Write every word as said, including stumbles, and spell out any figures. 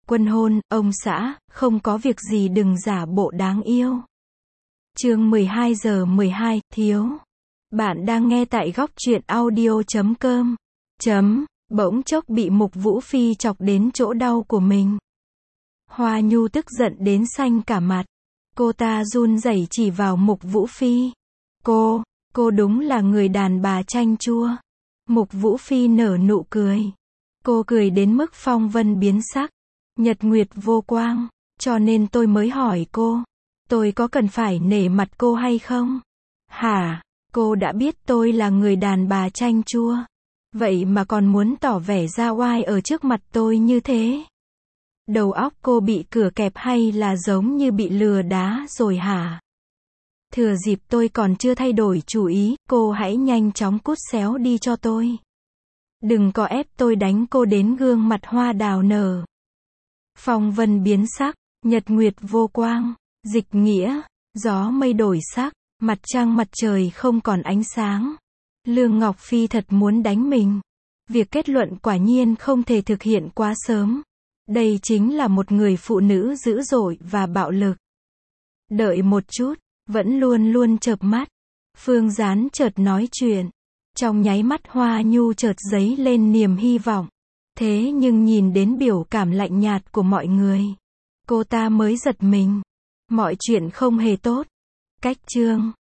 Quân hôn, ông xã, không có việc gì đừng giả bộ đáng yêu. Chương mười hai giờ mười hai, thiếu. Bạn đang nghe tại góc truyện audio chấm com. Chấm, bỗng chốc bị Mục Vũ Phi chọc đến chỗ đau của mình. Hoa Nhu tức giận đến xanh cả mặt. Cô ta run rẩy chỉ vào Mục Vũ Phi. Cô, cô đúng là người đàn bà chanh chua. Mục Vũ Phi nở nụ cười. Cô cười đến mức phong vân biến sắc. Nhật nguyệt vô quang, cho nên tôi mới hỏi cô. Tôi có cần phải nể mặt cô hay không? Hả? Cô đã biết tôi là người đàn bà chanh chua. Vậy mà còn muốn tỏ vẻ ra oai ở trước mặt tôi như thế? Đầu óc cô bị cửa kẹp hay là giống như bị lừa đá rồi hả? Thừa dịp tôi còn chưa thay đổi chủ ý, cô hãy nhanh chóng cút xéo đi cho tôi. Đừng có ép tôi đánh cô đến gương mặt hoa đào nở. Phong vân biến sắc, nhật nguyệt vô quang, dịch nghĩa, gió mây đổi sắc, mặt trăng mặt trời không còn ánh sáng. Lương Ngọc Phi thật muốn đánh mình. Việc kết luận quả nhiên không thể thực hiện quá sớm. Đây chính là một người phụ nữ dữ dội và bạo lực. Đợi một chút, vẫn luôn luôn chợp mắt. Phương Gián chợt nói chuyện. Trong nháy mắt Hoa Nhu chợt dấy lên niềm hy vọng. Thế nhưng nhìn đến biểu cảm lạnh nhạt của mọi người, cô ta mới giật mình. Mọi chuyện không hề tốt. Cách chương